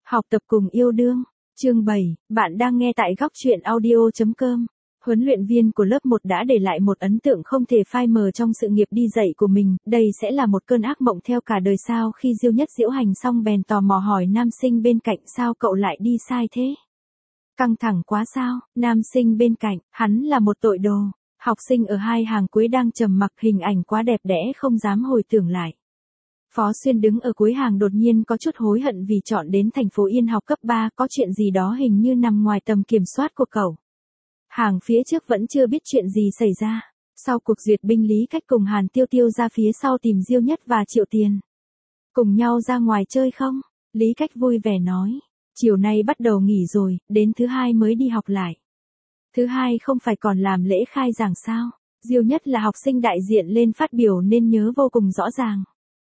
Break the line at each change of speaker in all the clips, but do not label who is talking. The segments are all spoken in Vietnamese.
Học tập cùng yêu đương. Chương 7, bạn đang nghe tại góc truyện audio.com. Huấn luyện viên của lớp 1 đã để lại một ấn tượng không thể phai mờ trong sự nghiệp đi dạy của mình, đây sẽ là một cơn ác mộng theo cả đời sao. Khi Diêu Nhất diễu hành xong bèn tò mò hỏi nam sinh bên cạnh, sao cậu lại đi sai thế? Căng thẳng quá sao? Nam sinh bên cạnh, hắn là một tội đồ. Học sinh ở hai hàng cuối đang trầm mặc, hình ảnh quá đẹp đẽ không dám hồi tưởng lại. Phó Xuyên đứng ở cuối hàng đột nhiên có chút hối hận vì chọn đến thành phố Yên học cấp 3, có chuyện gì đó hình như nằm ngoài tầm kiểm soát của cậu. Hàng phía trước vẫn chưa biết chuyện gì xảy ra. Sau cuộc duyệt binh, Lý Cách cùng Hàn Tiêu Tiêu ra phía sau tìm Diêu Nhất và Triệu Tiền. Cùng nhau ra ngoài chơi không? Lý Cách vui vẻ nói. Chiều nay bắt đầu nghỉ rồi, đến thứ hai mới đi học lại. Thứ hai không phải còn làm lễ khai giảng sao? Diêu Nhất là học sinh đại diện lên phát biểu nên nhớ vô cùng rõ ràng.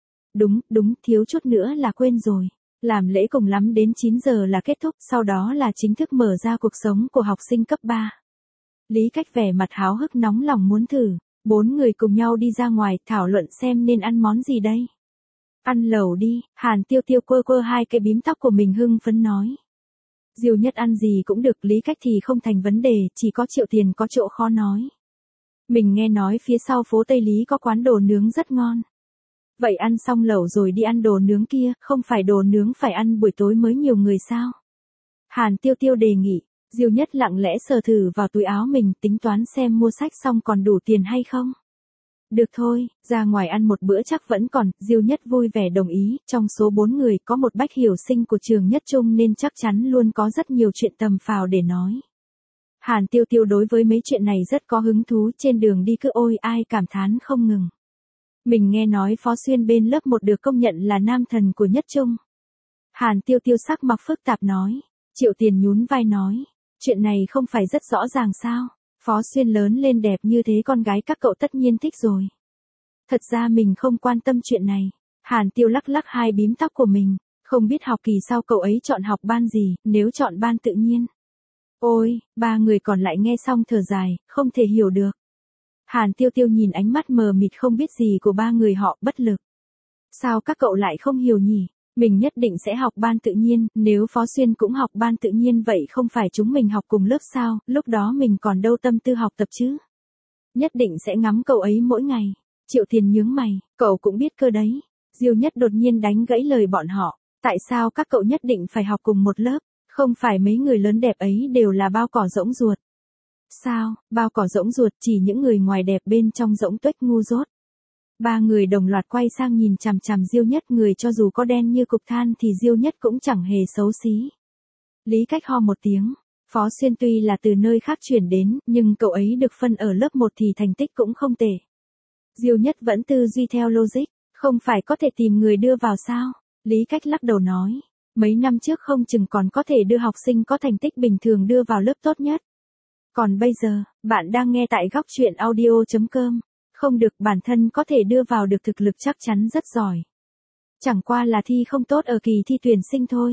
Đúng, thiếu chút nữa là quên rồi. Làm lễ cùng lắm đến 9 giờ là kết thúc, sau đó là chính thức mở ra cuộc sống của học sinh cấp 3. Lý Cách vẻ mặt háo hức nóng lòng muốn thử. 4 người cùng nhau đi ra ngoài thảo luận xem nên ăn món gì đây. Ăn lẩu đi, Hàn Tiêu Tiêu quơ hai cái bím tóc của mình hưng phấn nói. Diêu Nhất ăn gì cũng được, Lý Cách thì không thành vấn đề, chỉ có Triệu Tiền có chỗ khó nói. Mình nghe nói phía sau phố Tây Lý có quán đồ nướng rất ngon. Vậy ăn xong lẩu rồi đi ăn đồ nướng kia, không phải đồ nướng phải ăn buổi tối mới nhiều người sao? Hàn Tiêu Tiêu đề nghị. Diêu Nhất lặng lẽ sờ thử vào túi áo mình, tính toán xem mua sách xong còn đủ tiền hay không. Được thôi, ra ngoài ăn một bữa chắc vẫn còn. Diêu Nhất vui vẻ đồng ý, trong số 4 người có một Bách Hiểu sinh của trường Nhất Trung nên chắc chắn luôn có rất nhiều chuyện tầm phào để nói. Hàn Tiêu Tiêu đối với mấy chuyện này rất có hứng thú, trên đường đi cứ ôi ai cảm thán không ngừng. Mình nghe nói Phó Xuyên bên lớp 1 được công nhận là nam thần của Nhất Trung. Hàn Tiêu Tiêu sắc mặt phức tạp nói. Triệu Tiền nhún vai nói. Chuyện này không phải rất rõ ràng sao? Phó Xuyên lớn lên đẹp như thế con gái các cậu tất nhiên thích rồi. Thật ra mình không quan tâm chuyện này. Hàn Tiêu lắc hai bím tóc của mình. Không biết học kỳ sau cậu ấy chọn học ban gì, nếu chọn ban tự nhiên. Ôi, 3 người còn lại nghe xong thở dài, không thể hiểu được. Hàn Tiêu Tiêu nhìn ánh mắt mờ mịt không biết gì của 3 người họ, bất lực. Sao các cậu lại không hiểu nhỉ? Mình nhất định sẽ học ban tự nhiên, nếu Phó Xuyên cũng học ban tự nhiên vậy không phải chúng mình học cùng lớp sao, lúc đó mình còn đâu tâm tư học tập chứ. Nhất định sẽ ngắm cậu ấy mỗi ngày. Triệu Tiền nhướng mày, cậu cũng biết cơ đấy. Diêu Nhất đột nhiên đánh gãy lời bọn họ. Tại sao các cậu nhất định phải học cùng một lớp? Không phải mấy người lớn đẹp ấy đều là bao cỏ rỗng ruột. Sao, bao cỏ rỗng ruột chỉ những người ngoài đẹp bên trong rỗng tuếch ngu dốt. 3 người đồng loạt quay sang nhìn chằm chằm Diêu Nhất, người cho dù có đen như cục than thì Diêu Nhất cũng chẳng hề xấu xí. Lý Cách ho một tiếng, Phó Xuyên tuy là từ nơi khác chuyển đến, nhưng cậu ấy được phân ở lớp 1 thì thành tích cũng không tệ. Diêu Nhất vẫn tư duy theo logic, không phải có thể tìm người đưa vào sao? Lý Cách lắc đầu nói, mấy năm trước không chừng còn có thể đưa học sinh có thành tích bình thường đưa vào lớp tốt nhất. Còn bây giờ, bạn đang nghe tại góc truyện audio.com. Không được, bản thân có thể đưa vào được thực lực chắc chắn rất giỏi. Chẳng qua là thi không tốt ở kỳ thi tuyển sinh thôi.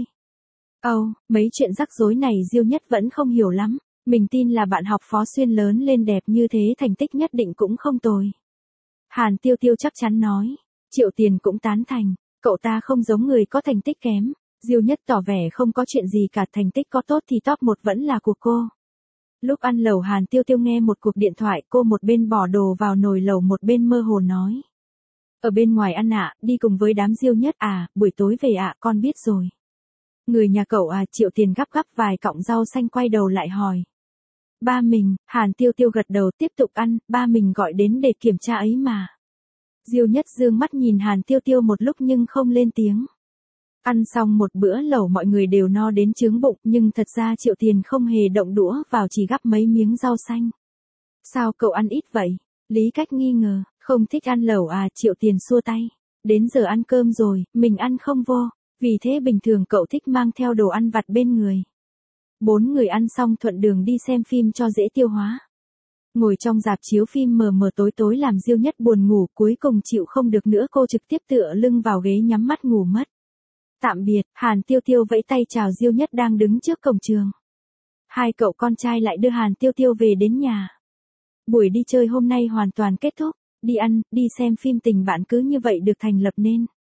Mấy chuyện rắc rối này Diêu Nhất vẫn không hiểu lắm. Mình tin là bạn học Phó Xuyên lớn lên đẹp như thế thành tích nhất định cũng không tồi. Hàn Tiêu Tiêu chắc chắn nói. Triệu Tiền cũng tán thành. Cậu ta không giống người có thành tích kém. Diêu Nhất tỏ vẻ không có chuyện gì cả, thành tích có tốt thì top 1 vẫn là của cô. Lúc ăn lẩu Hàn Tiêu Tiêu nghe một cuộc điện thoại, cô một bên bỏ đồ vào nồi lẩu một bên mơ hồ nói. Ở bên ngoài ăn đi cùng với đám Diêu Nhất buổi tối về con biết rồi. Người nhà cậu Triệu Tiền gắp vài cọng rau xanh quay đầu lại hỏi. Ba mình, Hàn Tiêu Tiêu gật đầu tiếp tục ăn, ba mình gọi đến để kiểm tra ấy mà. Diêu Nhất dương mắt nhìn Hàn Tiêu Tiêu một lúc nhưng không lên tiếng. Ăn xong một bữa lẩu mọi người đều no đến chướng bụng, nhưng thật ra Triệu Tiền không hề động đũa vào, chỉ gắp mấy miếng rau xanh. Sao cậu ăn ít vậy? Lý Cách nghi ngờ, không thích ăn lẩu Triệu Tiền xua tay. Đến giờ ăn cơm rồi, mình ăn không vô, vì thế bình thường cậu thích mang theo đồ ăn vặt bên người. 4 người ăn xong thuận đường đi xem phim cho dễ tiêu hóa. Ngồi trong rạp chiếu phim mờ mờ tối tối làm Diêu Nhất buồn ngủ, cuối cùng chịu không được nữa cô trực tiếp tựa lưng vào ghế nhắm mắt ngủ mất. Tạm biệt, Hàn Tiêu Tiêu vẫy tay chào Diêu Nhất đang đứng trước cổng trường. 2 cậu con trai lại đưa Hàn Tiêu Tiêu về đến nhà. Buổi đi chơi hôm nay hoàn toàn kết thúc, đi ăn, đi xem phim tình bạn cứ như vậy được thành lập nên.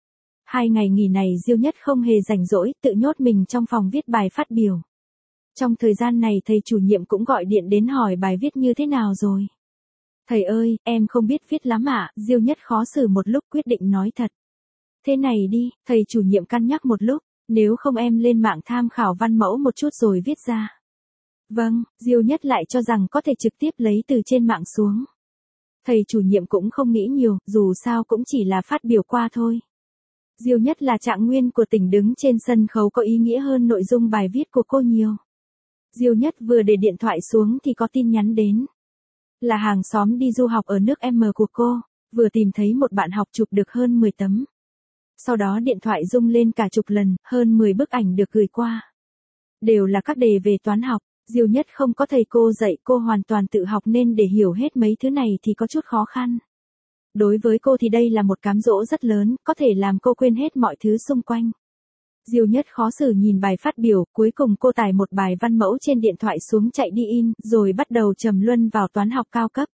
2 ngày nghỉ này Diêu Nhất không hề rảnh rỗi, tự nhốt mình trong phòng viết bài phát biểu. Trong thời gian này thầy chủ nhiệm cũng gọi điện đến hỏi bài viết như thế nào rồi. Thầy ơi, em không biết viết lắm ạ, Diêu Nhất khó xử một lúc quyết định nói thật. Thế này đi, thầy chủ nhiệm cân nhắc một lúc, nếu không em lên mạng tham khảo văn mẫu một chút rồi viết ra. Vâng, Diêu Nhất lại cho rằng có thể trực tiếp lấy từ trên mạng xuống. Thầy chủ nhiệm cũng không nghĩ nhiều, dù sao cũng chỉ là phát biểu qua thôi. Diêu Nhất là trạng nguyên của tỉnh, đứng trên sân khấu có ý nghĩa hơn nội dung bài viết của cô nhiều. Diêu Nhất vừa để điện thoại xuống thì có tin nhắn đến. Là hàng xóm đi du học ở nước M của cô, vừa tìm thấy một bạn học chụp được hơn 10 tấm. Sau đó điện thoại rung lên cả chục lần, hơn 10 bức ảnh được gửi qua. Đều là các đề về toán học, Diêu Nhất không có thầy cô dạy, cô hoàn toàn tự học nên để hiểu hết mấy thứ này thì có chút khó khăn. Đối với cô thì đây là một cám dỗ rất lớn, có thể làm cô quên hết mọi thứ xung quanh. Diêu Nhất khó xử nhìn bài phát biểu, cuối cùng cô tải một bài văn mẫu trên điện thoại xuống chạy đi in, rồi bắt đầu trầm luân vào toán học cao cấp.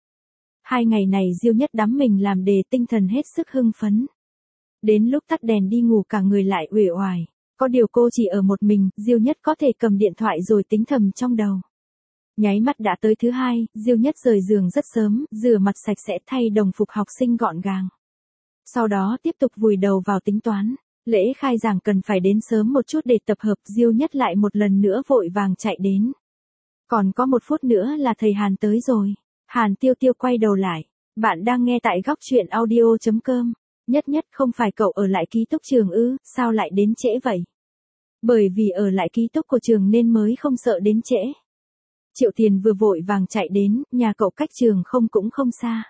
2 ngày này Diêu Nhất đắm mình làm đề, tinh thần hết sức hưng phấn. Đến lúc tắt đèn đi ngủ cả người lại uể oải. Có điều cô chỉ ở một mình, Diêu Nhất có thể cầm điện thoại rồi tính thầm trong đầu. Nháy mắt đã tới thứ hai, Diêu Nhất rời giường rất sớm, rửa mặt sạch sẽ, thay đồng phục học sinh gọn gàng. Sau đó tiếp tục vùi đầu vào tính toán. Lễ khai giảng cần phải đến sớm một chút để tập hợp, Diêu Nhất lại một lần nữa vội vàng chạy đến. Còn có 1 phút nữa là thầy Hàn tới rồi. Hàn Tiêu Tiêu quay đầu lại. Bạn đang nghe tại góc truyện audio.com. Nhất Nhất, không phải cậu ở lại ký túc trường ư, sao lại đến trễ vậy? Bởi vì ở lại ký túc của trường nên mới không sợ đến trễ. Triệu Tiền vừa vội vàng chạy đến, nhà cậu cách trường cũng không xa.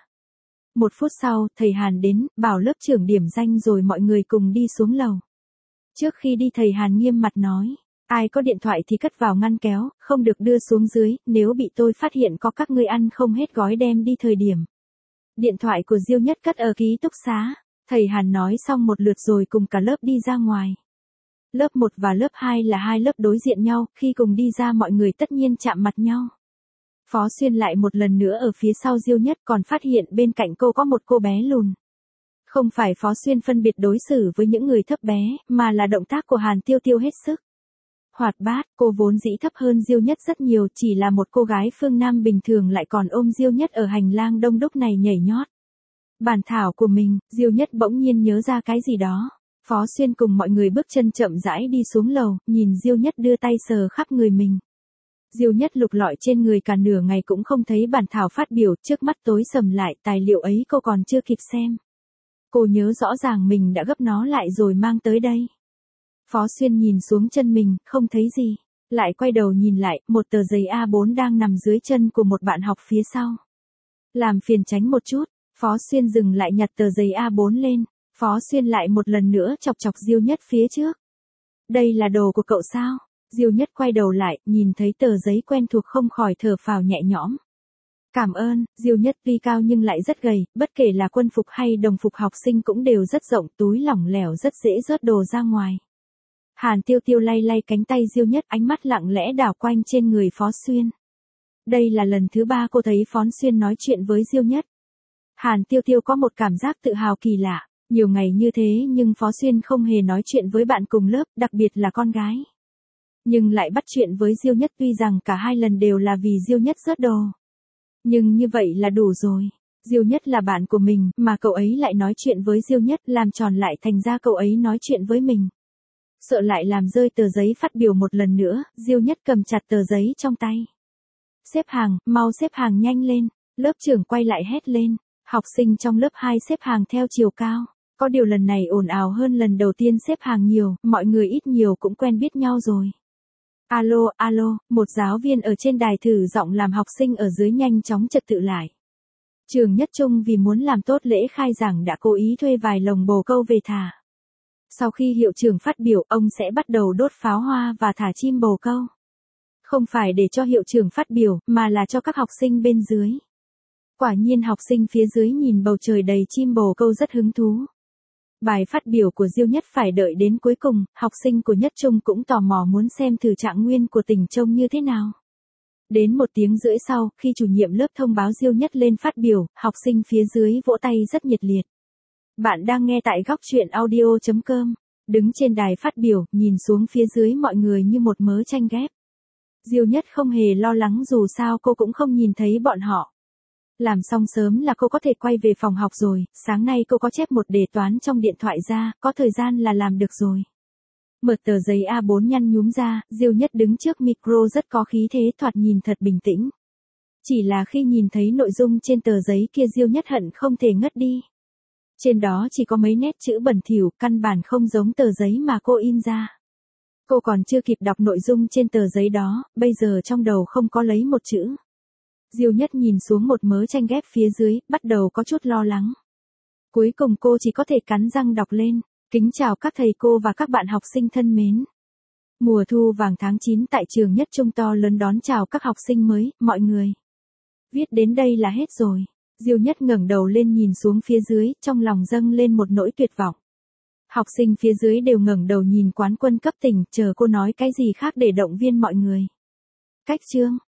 1 phút sau, thầy Hàn đến, bảo lớp trưởng điểm danh rồi mọi người cùng đi xuống lầu. Trước khi đi thầy Hàn nghiêm mặt nói, ai có điện thoại thì cất vào ngăn kéo, không được đưa xuống dưới, nếu bị tôi phát hiện có các ngươi ăn không hết gói đem đi thời điểm. Điện thoại của Diêu Nhất cất ở ký túc xá. Thầy Hàn nói xong một lượt rồi cùng cả lớp đi ra ngoài. Lớp 1 và lớp 2 là 2 lớp đối diện nhau, khi cùng đi ra mọi người tất nhiên chạm mặt nhau. Phó Xuyên lại một lần nữa ở phía sau Diêu Nhất, còn phát hiện bên cạnh cô có một cô bé lùn. Không phải Phó Xuyên phân biệt đối xử với những người thấp bé, mà là động tác của Hàn Tiêu Tiêu hết sức hoạt bát, cô vốn dĩ thấp hơn Diêu Nhất rất nhiều, chỉ là một cô gái phương Nam bình thường lại còn ôm Diêu Nhất ở hành lang đông đúc này nhảy nhót. Bản thảo của mình, Diêu Nhất bỗng nhiên nhớ ra cái gì đó. Phó Xuyên cùng mọi người bước chân chậm rãi đi xuống lầu, nhìn Diêu Nhất đưa tay sờ khắp người mình. Diêu Nhất lục lọi trên người cả nửa ngày cũng không thấy bản thảo phát biểu, trước mắt tối sầm lại, tài liệu ấy cô còn chưa kịp xem. Cô nhớ rõ ràng mình đã gấp nó lại rồi mang tới đây. Phó Xuyên nhìn xuống chân mình, không thấy gì. Lại quay đầu nhìn lại, một tờ giấy A4 đang nằm dưới chân của một bạn học phía sau. Làm phiền tránh một chút. Phó Xuyên dừng lại nhặt tờ giấy A4 lên. Phó Xuyên lại một lần nữa chọc chọc Diêu Nhất phía trước. Đây là đồ của cậu sao? Diêu Nhất quay đầu lại, nhìn thấy tờ giấy quen thuộc không khỏi thở phào nhẹ nhõm. Cảm ơn. Diêu Nhất tuy cao nhưng lại rất gầy, bất kể là quân phục hay đồng phục học sinh cũng đều rất rộng, túi lỏng lẻo rất dễ rớt đồ ra ngoài. Hàn Tiêu Tiêu lay lay cánh tay Diêu Nhất, ánh mắt lặng lẽ đảo quanh trên người Phó Xuyên. Đây là lần thứ 3 cô thấy Phó Xuyên nói chuyện với Diêu Nhất. Hàn Tiêu Tiêu có một cảm giác tự hào kỳ lạ, nhiều ngày như thế nhưng Phó Xuyên không hề nói chuyện với bạn cùng lớp, đặc biệt là con gái. Nhưng lại bắt chuyện với Diêu Nhất, tuy rằng cả 2 lần đều là vì Diêu Nhất rớt đồ. Nhưng như vậy là đủ rồi. Diêu Nhất là bạn của mình, mà cậu ấy lại nói chuyện với Diêu Nhất, làm tròn lại thành ra cậu ấy nói chuyện với mình. Sợ lại làm rơi tờ giấy phát biểu một lần nữa, Diêu Nhất cầm chặt tờ giấy trong tay. Xếp hàng, mau xếp hàng nhanh lên. Lớp trưởng quay lại hét lên. Học sinh trong lớp 2 xếp hàng theo chiều cao. Có điều lần này ồn ào hơn lần đầu tiên xếp hàng nhiều, mọi người ít nhiều cũng quen biết nhau rồi. Alo, alo, một giáo viên ở trên đài thử giọng làm học sinh ở dưới nhanh chóng trật tự lại. Trường Nhất Trung vì muốn làm tốt lễ khai giảng đã cố ý thuê vài lồng bồ câu về thả. Sau khi hiệu trưởng phát biểu, ông sẽ bắt đầu đốt pháo hoa và thả chim bồ câu. Không phải để cho hiệu trưởng phát biểu, mà là cho các học sinh bên dưới. Quả nhiên học sinh phía dưới nhìn bầu trời đầy chim bồ câu rất hứng thú. Bài phát biểu của Diêu Nhất phải đợi đến cuối cùng, học sinh của Nhất Trung cũng tò mò muốn xem thử trạng nguyên của tỉnh trông như thế nào. Đến 1 tiếng rưỡi sau, khi chủ nhiệm lớp thông báo Diêu Nhất lên phát biểu, học sinh phía dưới vỗ tay rất nhiệt liệt. Bạn đang nghe tại góc chuyện audio.com. Đứng trên đài phát biểu, nhìn xuống phía dưới mọi người như một mớ tranh ghép. Diêu Nhất không hề lo lắng dù sao cô cũng không nhìn thấy bọn họ. Làm xong sớm là cô có thể quay về phòng học rồi, sáng nay cô có chép một đề toán trong điện thoại ra, có thời gian là làm được rồi. Mở tờ giấy A4 nhăn nhúm ra, Diêu Nhất đứng trước micro rất có khí thế, thoạt nhìn thật bình tĩnh. Chỉ là khi nhìn thấy nội dung trên tờ giấy kia Diêu Nhất hận không thể ngất đi. Trên đó chỉ có mấy nét chữ bẩn thỉu, căn bản không giống tờ giấy mà cô in ra. Cô còn chưa kịp đọc nội dung trên tờ giấy đó, bây giờ trong đầu không có lấy một chữ. Diêu Nhất nhìn xuống một mớ tranh ghép phía dưới, bắt đầu có chút lo lắng. Cuối cùng cô chỉ có thể cắn răng đọc lên. Kính chào các thầy cô và các bạn học sinh thân mến. Mùa thu vàng tháng 9 tại trường Nhất Trung to lớn đón chào các học sinh mới, mọi người. Viết đến đây là hết rồi. Diêu Nhất ngẩng đầu lên nhìn xuống phía dưới, trong lòng dâng lên một nỗi tuyệt vọng. Học sinh phía dưới đều ngẩng đầu nhìn quán quân cấp tỉnh, chờ cô nói cái gì khác để động viên mọi người. Cách chương.